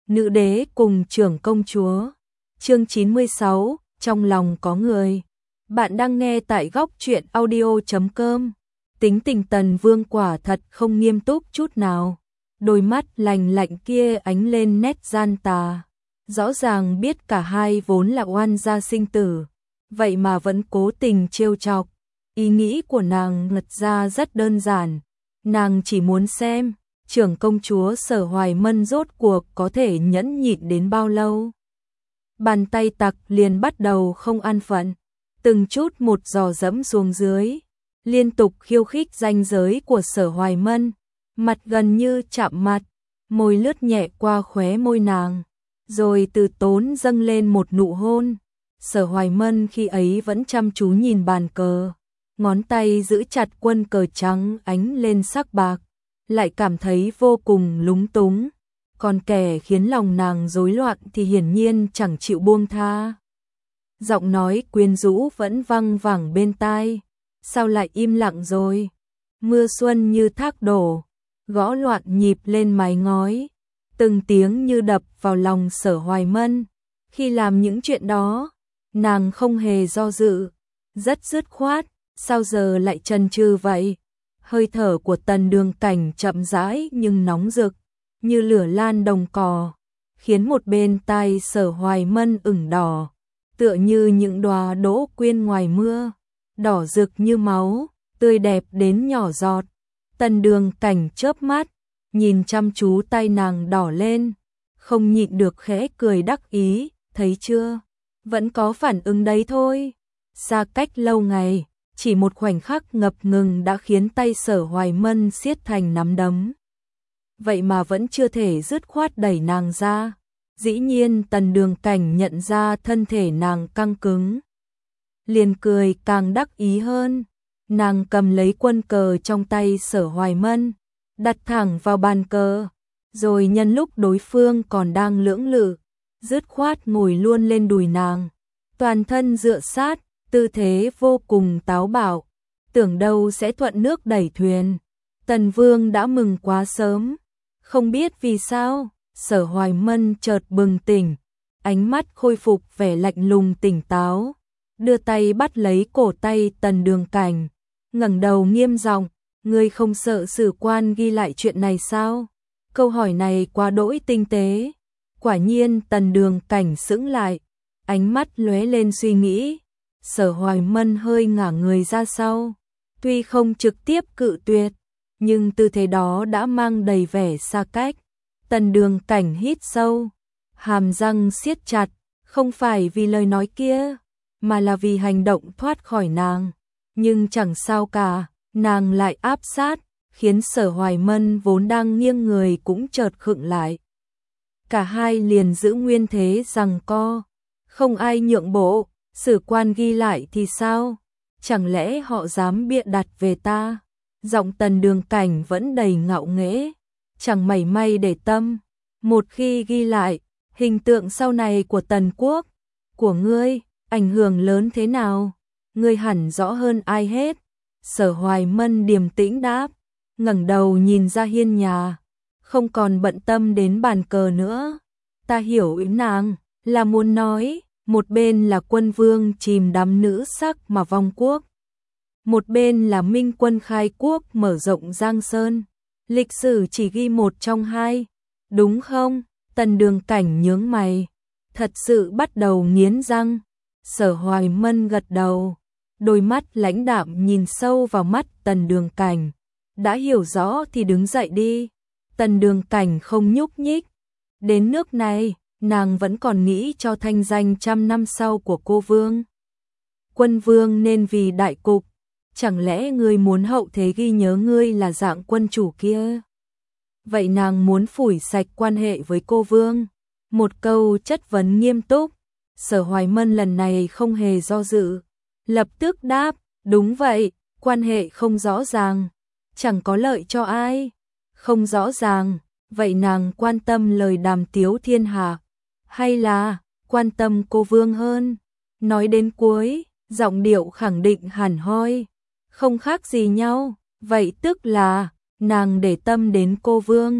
Nữ đế cùng trưởng công chúa. Chương 96, trong lòng có người. Bạn đang nghe tại góc truyện audio.com. Tính tình Tần Vương quả thật không nghiêm túc chút nào. Đôi mắt lành lạnh kia ánh lên nét gian tà. Rõ ràng biết cả hai vốn là oan gia sinh tử, vậy mà vẫn cố tình trêu chọc. Ý nghĩ của nàng ngật ra rất đơn giản. Nàng chỉ muốn xem trưởng công chúa Sở Hoài Mân rốt cuộc có thể nhẫn nhịn đến bao lâu. Bàn tay tặc liền bắt đầu không an phận, từng chút một dò dẫm xuống dưới, liên tục khiêu khích ranh giới của Sở Hoài Mân, mặt gần như chạm mặt, môi lướt nhẹ qua khóe môi nàng, rồi từ tốn dâng lên một nụ hôn. Sở Hoài Mân khi ấy vẫn chăm chú nhìn bàn cờ, ngón tay giữ chặt quân cờ trắng ánh lên sắc bạc, lại cảm thấy vô cùng lúng túng. Còn kẻ khiến lòng nàng rối loạn thì hiển nhiên chẳng chịu buông tha. Giọng nói quyến rũ vẫn văng vẳng bên tai. Sao lại im lặng rồi? Mưa xuân như thác đổ, gõ loạn nhịp lên mái ngói, từng tiếng như đập vào lòng Sở Hoài Mân. Khi làm những chuyện đó, nàng không hề do dự, rất dứt khoát. Sao giờ lại chần chừ vậy? Hơi thở của Tần Đường Cảnh chậm rãi nhưng nóng rực, như lửa lan đồng cỏ, khiến một bên tai Sở Hoài Mân ửng đỏ, tựa như những đóa đỗ quyên ngoài mưa, đỏ rực như máu, tươi đẹp đến nhỏ giọt. Tần Đường Cảnh chớp mắt, nhìn chăm chú tay nàng đỏ lên, không nhịn được khẽ cười đắc ý, thấy chưa? Vẫn có phản ứng đấy thôi. Xa cách lâu ngày, chỉ một khoảnh khắc ngập ngừng đã khiến tay Sở Hoài Mân siết thành nắm đấm. Vậy mà vẫn chưa thể dứt khoát đẩy nàng ra. Dĩ nhiên Tần Đường Cảnh nhận ra thân thể nàng căng cứng, liền cười càng đắc ý hơn. Nàng cầm lấy quân cờ trong tay Sở Hoài Mân, đặt thẳng vào bàn cờ, rồi nhân lúc đối phương còn đang lưỡng lự, dứt khoát ngồi luôn lên đùi nàng, toàn thân dựa sát, tư thế vô cùng táo bạo, tưởng đâu sẽ thuận nước đẩy thuyền. Tần Vương đã mừng quá sớm, không biết vì sao, Sở Hoài Mân chợt bừng tỉnh, ánh mắt khôi phục vẻ lạnh lùng tỉnh táo, đưa tay bắt lấy cổ tay Tần Đường Cảnh, ngẩng đầu nghiêm giọng, ngươi không sợ sử quan ghi lại chuyện này sao? Câu hỏi này quá đỗi tinh tế. Quả nhiên Tần Đường Cảnh sững lại, ánh mắt lóe lên suy nghĩ. Sở Hoài Mân hơi ngả người ra sau, tuy không trực tiếp cự tuyệt, nhưng tư thế đó đã mang đầy vẻ xa cách. Tần Đường Cảnh hít sâu, hàm răng siết chặt, không phải vì lời nói kia, mà là vì hành động thoát khỏi nàng. Nhưng chẳng sao cả, nàng lại áp sát, khiến Sở Hoài Mân vốn đang nghiêng người cũng chợt khựng lại. Cả hai liền giữ nguyên thế giằng co, không ai nhượng bộ. Sử quan ghi lại thì sao? Chẳng lẽ họ dám bịa đặt về ta? Giọng Tần Đường Cảnh vẫn đầy ngạo nghễ, chẳng mảy may để tâm. Một khi ghi lại, hình tượng sau này của Tần quốc, của ngươi, ảnh hưởng lớn thế nào? Ngươi hẳn rõ hơn ai hết. Sở Hoài Mân điềm tĩnh đáp, ngẩng đầu nhìn ra hiên nhà, không còn bận tâm đến bàn cờ nữa. Ta hiểu ý nàng, là muốn nói, một bên là quân vương chìm đắm nữ sắc mà vong quốc, một bên là minh quân khai quốc mở rộng Giang Sơn. Lịch sử chỉ ghi một trong hai, đúng không? Tần Đường Cảnh nhướng mày, thật sự bắt đầu nghiến răng. Sở Hoài Mân gật đầu, đôi mắt lãnh đạm nhìn sâu vào mắt Tần Đường Cảnh. Đã hiểu rõ thì đứng dậy đi. Tần Đường Cảnh không nhúc nhích. Đến nước này, nàng vẫn còn nghĩ cho thanh danh trăm năm sau của cô vương. Quân vương nên vì đại cục, chẳng lẽ ngươi muốn hậu thế ghi nhớ ngươi là dạng quân chủ kia? Vậy nàng muốn phủi sạch quan hệ với cô vương? Một câu chất vấn nghiêm túc. Sở Hoài Mân lần này không hề do dự, lập tức đáp, đúng vậy, quan hệ không rõ ràng, chẳng có lợi cho ai. Không rõ ràng, vậy nàng quan tâm lời đàm tiếu thiên hạ, hay là quan tâm cô vương hơn? Nói đến cuối, giọng điệu khẳng định hẳn hoi, không khác gì nhau. Vậy tức là nàng để tâm đến cô vương.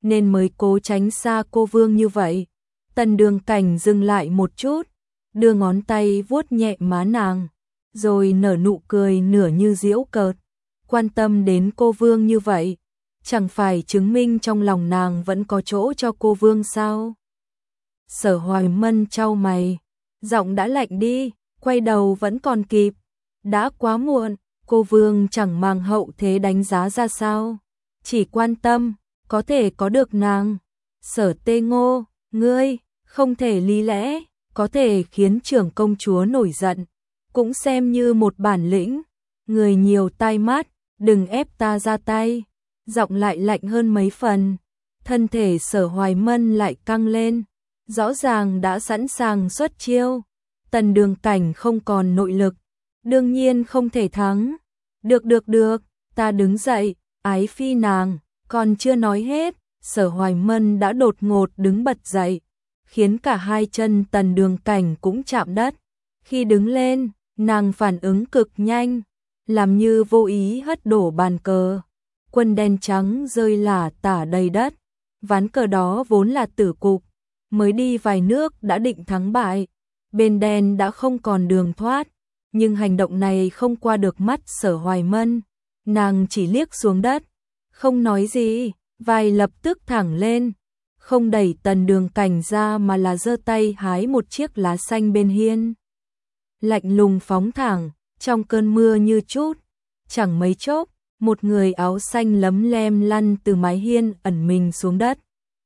nên mới cố tránh xa cô vương như vậy. Tần Đường Cảnh dừng lại một chút, đưa ngón tay vuốt nhẹ má nàng, rồi nở nụ cười nửa như giễu cợt. Quan tâm đến cô vương như vậy, chẳng phải chứng minh trong lòng nàng vẫn có chỗ cho cô vương sao? Sở Hoài Mân chau mày, giọng đã lạnh đi, quay đầu vẫn còn kịp. Đã quá muộn, cô vương chẳng mang hậu thế đánh giá ra sao. Chỉ quan tâm, có thể có được nàng. Sở Tê Ngô, ngươi, không thể lý lẽ, có thể khiến trưởng công chúa nổi giận. Cũng xem như một bản lĩnh. Người nhiều tai mắt, đừng ép ta ra tay. Giọng lại lạnh hơn mấy phần. Thân thể Sở Hoài Mân lại căng lên. Rõ ràng đã sẵn sàng xuất chiêu. Tần Đường Cảnh không còn nội lực, đương nhiên không thể thắng. Được, ta đứng dậy, ái phi nàng, còn chưa nói hết, Sở Hoài Mân đã đột ngột đứng bật dậy, khiến cả hai chân Tần Đường Cảnh cũng chạm đất. Khi đứng lên, nàng phản ứng cực nhanh, làm như vô ý hất đổ bàn cờ. Quân đen trắng rơi lả tả đầy đất, ván cờ đó vốn là tử cục, mới đi vài nước đã định thắng bại, bên đen đã không còn đường thoát, nhưng hành động này không qua được mắt Sở Hoài Mân, nàng chỉ liếc xuống đất, không nói gì, vai lập tức thẳng lên, không đẩy Tần Đường Cảnh ra mà là giơ tay hái một chiếc lá xanh bên hiên. Lạnh lùng phóng thẳng, trong cơn mưa như chút, chẳng mấy chốc, một người áo xanh lấm lem lăn từ mái hiên ẩn mình xuống đất.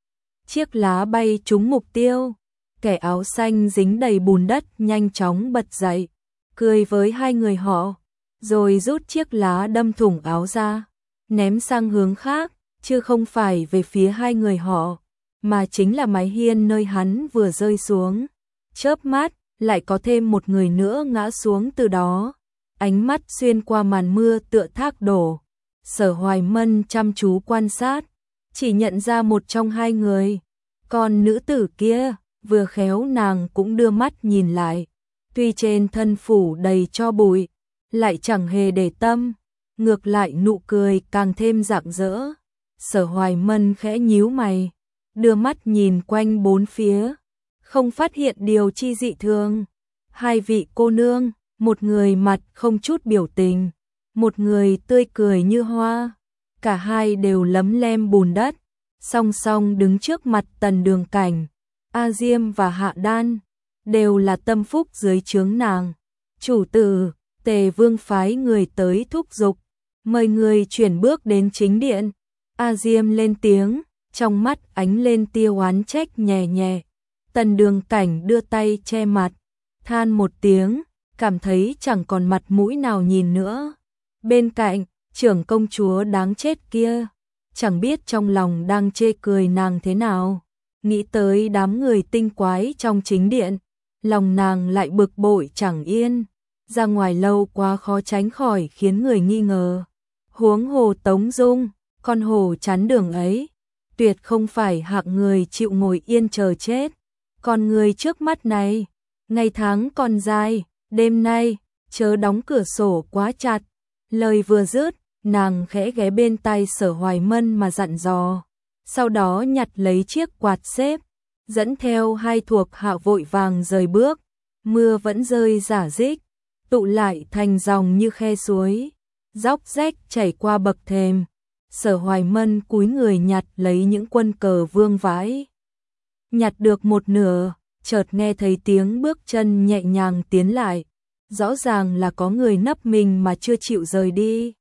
Chiếc lá bay trúng mục tiêu, kẻ áo xanh dính đầy bùn đất nhanh chóng bật dậy, cười với hai người họ, rồi rút chiếc lá đâm thủng áo ra, ném sang hướng khác, chứ không phải về phía hai người họ, mà chính là mái hiên nơi hắn vừa rơi xuống. Chớp mắt, lại có thêm một người nữa ngã xuống từ đó, ánh mắt xuyên qua màn mưa tựa thác đổ. Sở Hoài Mân chăm chú quan sát, chỉ nhận ra một trong hai người, còn nữ tử kia, vừa khéo nàng cũng đưa mắt nhìn lại, tuy trên thân phủ đầy tro bụi, lại chẳng hề để tâm, ngược lại nụ cười càng thêm rạng rỡ. Sở Hoài Mân khẽ nhíu mày, đưa mắt nhìn quanh bốn phía, không phát hiện điều chi dị thường. Hai vị cô nương, một người mặt không chút biểu tình, một người tươi cười như hoa, cả hai đều lấm lem bùn đất, song song đứng trước mặt Tần Đường Cảnh. A Diêm và Hạ Đan đều là tâm phúc dưới trướng nàng. Chủ tử, Tề Vương phái người tới thúc giục, mời người chuyển bước đến chính điện. A Diêm lên tiếng, trong mắt ánh lên tia oán trách nhẹ nhẹ. Tần Đường Cảnh đưa tay che mặt, than một tiếng, cảm thấy chẳng còn mặt mũi nào nhìn nữa. Bên cạnh, trưởng công chúa đáng chết kia, chẳng biết trong lòng đang chê cười nàng thế nào. Nghĩ tới đám người tinh quái trong chính điện, lòng nàng lại bực bội chẳng yên, ra ngoài lâu quá khó tránh khỏi khiến người nghi ngờ. Huống hồ Tống Dung, con hổ chắn đường ấy, tuyệt không phải hạng người chịu ngồi yên chờ chết. Còn người trước mắt này, ngày tháng còn dài, đêm nay, chớ đóng cửa sổ quá chặt. Lời vừa dứt, nàng khẽ ghé bên tai Sở Hoài Mân mà dặn dò, sau đó nhặt lấy chiếc quạt xếp, dẫn theo hai thuộc hạ vội vàng rời bước. Mưa vẫn rơi rả rích, tụ lại thành dòng như khe suối, róc rách chảy qua bậc thềm. Sở Hoài Mân cúi người nhặt lấy những quân cờ vương vãi. Nhặt được một nửa, chợt nghe thấy tiếng bước chân nhẹ nhàng tiến lại, rõ ràng là có người nấp mình mà chưa chịu rời đi.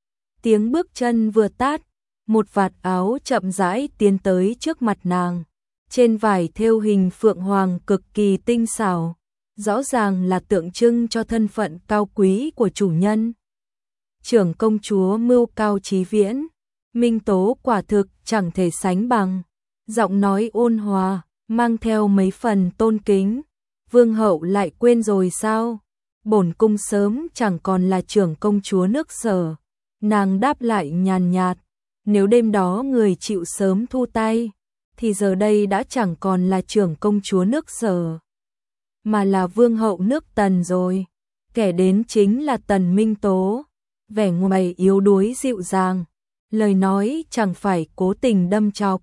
Tiếng bước chân vừa tát, một vạt áo chậm rãi tiến tới trước mặt nàng, trên vải thêu hình phượng hoàng cực kỳ tinh xảo, rõ ràng là tượng trưng cho thân phận cao quý của chủ nhân. Trưởng công chúa mưu cao chí viễn, minh tố quả thực chẳng thể sánh bằng, giọng nói ôn hòa, mang theo mấy phần tôn kính. Vương hậu lại quên rồi sao? Bổn cung sớm chẳng còn là trưởng công chúa nước Sở. Nàng đáp lại nhàn nhạt, nếu đêm đó người chịu sớm thu tay, thì giờ đây đã chẳng còn là trưởng công chúa nước Sở, mà là vương hậu nước Tần rồi. Kẻ đến chính là Tần Minh Tố, vẻ ngoài yếu đuối dịu dàng, lời nói chẳng phải cố tình đâm chọc,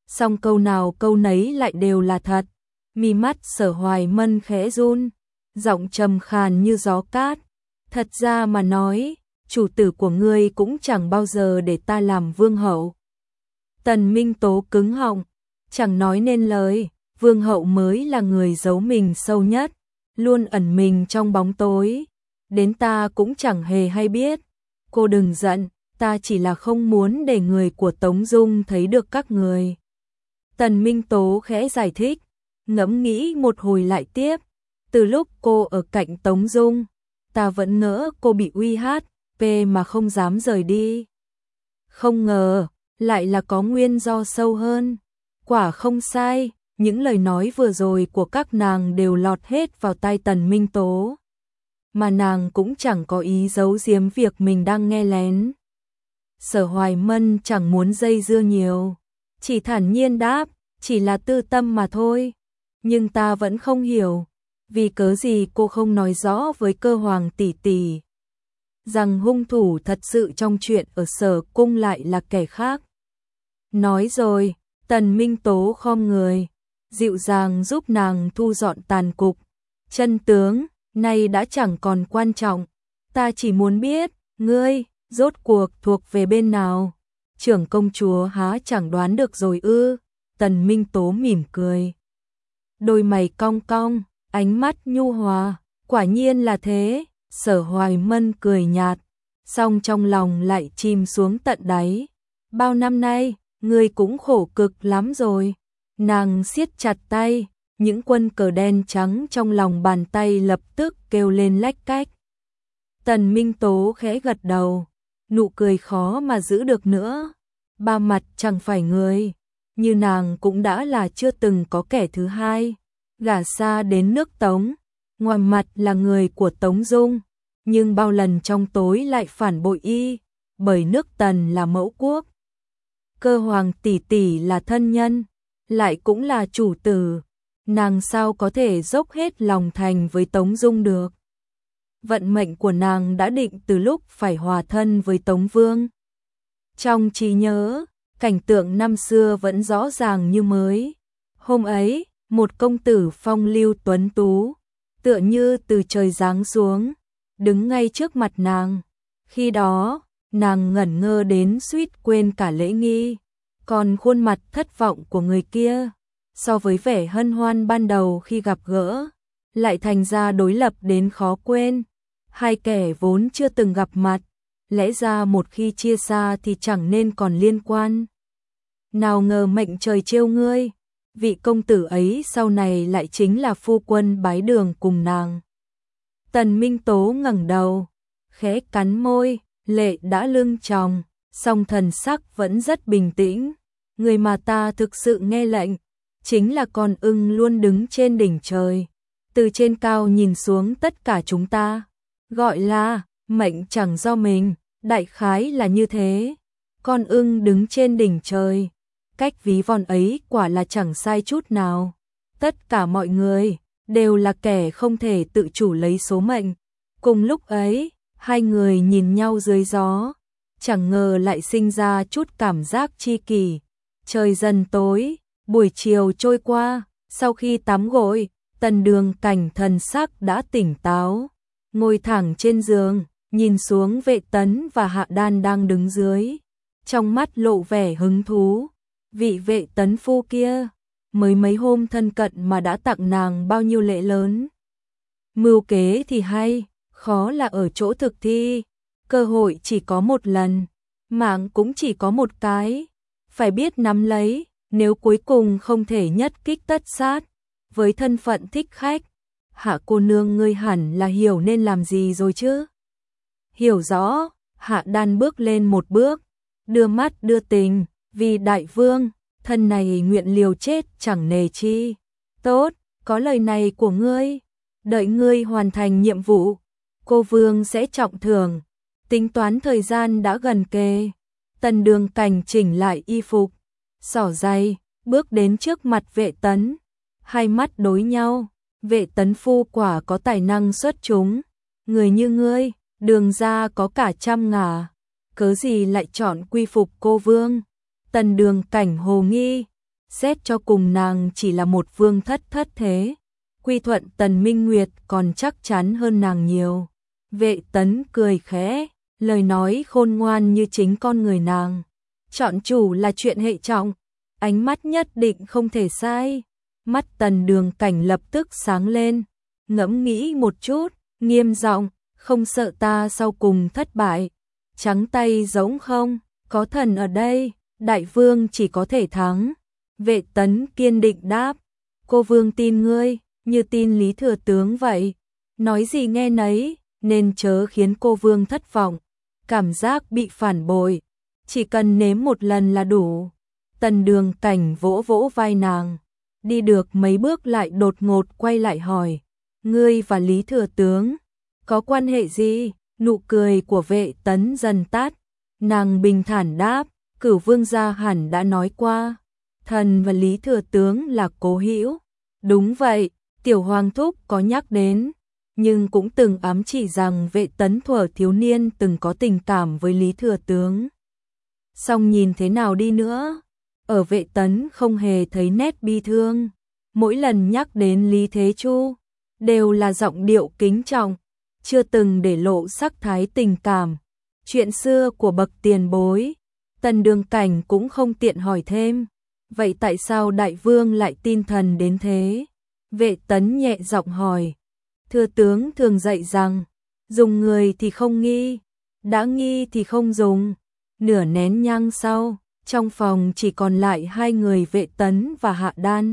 song câu nào câu nấy lại đều là thật. Mi mắt Sở Hoài Mân khẽ run, giọng trầm khàn như gió cát. Thật ra mà nói, chủ tử của ngươi cũng chẳng bao giờ để ta làm vương hậu. Tần Minh Tố cứng họng, chẳng nói nên lời, vương hậu mới là người giấu mình sâu nhất, luôn ẩn mình trong bóng tối. Đến ta cũng chẳng hề hay biết. Cô đừng giận, ta chỉ là không muốn để người của Tống Dung thấy được các người. Tần Minh Tố khẽ giải thích, ngẫm nghĩ một hồi lại tiếp. Từ lúc cô ở cạnh Tống Dung, ta vẫn ngỡ cô bị uy hiếp mà không dám rời đi. Không ngờ, lại là có nguyên do sâu hơn. Quả không sai, những lời nói vừa rồi của các nàng đều lọt hết vào tai Tần Minh Tố. Mà nàng cũng chẳng có ý giấu giếm việc mình đang nghe lén. Sở Hoài Mân chẳng muốn dây dưa nhiều, chỉ thản nhiên đáp, chỉ là tư tâm mà thôi. Nhưng ta vẫn không hiểu, vì cớ gì cô không nói rõ với Cơ Hoàng tỷ tỷ rằng hung thủ thật sự trong chuyện ở Sở cung lại là kẻ khác. Nói rồi, Tần Minh Tố khom người, dịu dàng giúp nàng thu dọn tàn cục. Chân tướng, nay đã chẳng còn quan trọng, ta chỉ muốn biết, ngươi, rốt cuộc thuộc về bên nào. Trưởng công chúa há chẳng đoán được rồi ư? Tần Minh Tố mỉm cười, đôi mày cong cong, ánh mắt nhu hòa, quả nhiên là thế. Sở Hoài Mân cười nhạt, song trong lòng lại chìm xuống tận đáy. Bao năm nay, ngươi cũng khổ cực lắm rồi. Nàng siết chặt tay, những quân cờ đen trắng trong lòng bàn tay lập tức kêu lên lách cách. Tần Minh Tố khẽ gật đầu, nụ cười khó mà giữ được nữa. Ba mặt chẳng phải người, như nàng cũng đã là chưa từng có kẻ thứ hai. Gả xa đến nước Tống, ngoài mặt là người của Tống Dung, nhưng bao lần trong tối lại phản bội y, bởi nước Tần là mẫu quốc. Cơ Hoàng tỷ tỷ là thân nhân, lại cũng là chủ tử, nàng sao có thể dốc hết lòng thành với Tống Dung được. Vận mệnh của nàng đã định từ lúc phải hòa thân với Tống Vương. Trong trí nhớ, cảnh tượng năm xưa vẫn rõ ràng như mới. Hôm ấy, một công tử phong lưu tuấn tú, tựa như từ trời giáng xuống, đứng ngay trước mặt nàng. Khi đó, nàng ngẩn ngơ đến suýt quên cả lễ nghi, còn khuôn mặt thất vọng của người kia, so với vẻ hân hoan ban đầu khi gặp gỡ, lại thành ra đối lập đến khó quên. Hai kẻ vốn chưa từng gặp mặt, lẽ ra một khi chia xa thì chẳng nên còn liên quan. Nào ngờ mệnh trời trêu ngươi, vị công tử ấy sau này lại chính là phu quân bái đường cùng nàng. Tần Minh Tố ngẩng đầu, khẽ cắn môi, lệ đã lưng tròng, song thần sắc vẫn rất bình tĩnh. Người mà ta thực sự nghe lệnh, chính là con ưng luôn đứng trên đỉnh trời, từ trên cao nhìn xuống tất cả chúng ta. Gọi là, mệnh chẳng do mình, đại khái là như thế. Con ưng đứng trên đỉnh trời, cách ví von ấy quả là chẳng sai chút nào. Tất cả mọi người đều là kẻ không thể tự chủ lấy số mệnh. Cùng lúc ấy, hai người nhìn nhau dưới gió, chẳng ngờ lại sinh ra chút cảm giác chi kỷ. Trời dần tối, buổi chiều trôi qua, sau khi tắm gội, Tần Đường Cảnh thần sắc đã tỉnh táo, ngồi thẳng trên giường, nhìn xuống Vệ Tấn và Hạ Đan đang đứng dưới, trong mắt lộ vẻ hứng thú. Vị Vệ Tấn phu kia, mới mấy hôm thân cận mà đã tặng nàng bao nhiêu lễ lớn. Mưu kế thì hay, khó là ở chỗ thực thi. Cơ hội chỉ có một lần, mạng cũng chỉ có một cái, phải biết nắm lấy, nếu cuối cùng không thể nhất kích tất sát. Với thân phận thích khách, Hạ cô nương ngươi hẳn là hiểu nên làm gì rồi chứ. Hiểu rõ, Hạ Đan bước lên một bước, đưa mắt đưa tình, vì đại vương, thân này nguyện liều chết chẳng nề chi. Tốt, có lời này của ngươi, đợi ngươi hoàn thành nhiệm vụ, cô vương sẽ trọng thưởng. Tính toán thời gian đã gần kề, Tần Đường Cảnh chỉnh lại y phục, xỏ giày, bước đến trước mặt Vệ Tấn. Hai mắt đối nhau, Vệ Tấn phu quả có tài năng xuất chúng. Người như ngươi, đường ra có cả trăm ngả, cớ gì lại chọn quy phục cô vương. Tần Đường Cảnh hồ nghi, Xét cho cùng nàng chỉ là một vương thất thất thế, quy thuận Tần Minh Nguyệt còn chắc chắn hơn nàng nhiều. Vệ Tấn cười khẽ, lời nói khôn ngoan như chính con người nàng. Chọn chủ là chuyện hệ trọng, ánh mắt nhất định không thể sai. Mắt Tần Đường Cảnh lập tức sáng lên, ngẫm nghĩ một chút, nghiêm giọng, không sợ ta sau cùng thất bại. Trắng tay giống không, có thần ở đây, đại vương chỉ có thể thắng. Vệ Tấn kiên định đáp, cô vương tin ngươi, như tin Lý Thừa Tướng vậy. Nói gì nghe nấy, nên chớ khiến cô vương thất vọng. Cảm giác bị phản bội, chỉ cần nếm một lần là đủ. Tần Đường Cảnh vỗ vỗ vai nàng, đi được mấy bước lại đột ngột quay lại hỏi, ngươi và Lý Thừa Tướng có quan hệ gì? Nụ cười của Vệ Tấn dần tắt, nàng bình thản đáp, Cửu vương gia hẳn đã nói qua, thần và Lý Thừa Tướng là cố hữu. Đúng vậy, tiểu hoàng thúc có nhắc đến, nhưng cũng từng ám chỉ rằng Vệ Tấn thuở thiếu niên từng có tình cảm với Lý Thừa Tướng. Song nhìn thế nào đi nữa, ở Vệ Tấn không hề thấy nét bi thương. Mỗi lần nhắc đến Lý Thế Chu, đều là giọng điệu kính trọng, chưa từng để lộ sắc thái tình cảm. Chuyện xưa của bậc tiền bối, Tần Đường Cảnh cũng không tiện hỏi thêm. Vậy tại sao đại vương lại tin thần đến thế? Vệ Tấn nhẹ giọng hỏi. Thừa tướng thường dạy rằng, dùng người thì không nghi, đã nghi thì không dùng. Nửa nén nhang sau, trong phòng chỉ còn lại hai người Vệ Tấn và Hạ Đan.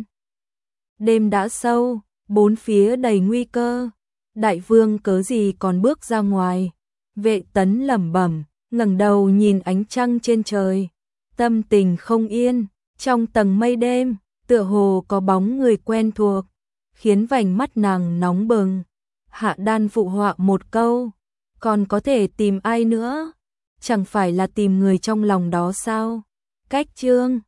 Đêm đã sâu, bốn phía đầy nguy cơ. Đại vương cớ gì còn bước ra ngoài? Vệ Tấn lẩm bẩm, ngẩng đầu nhìn ánh trăng trên trời, tâm tình không yên. Trong tầng mây đêm, tựa hồ có bóng người quen thuộc, khiến vành mắt nàng nóng bừng. Hạ Đan phụ họa một câu, còn có thể tìm ai nữa? Chẳng phải là tìm người trong lòng đó sao? Cách chương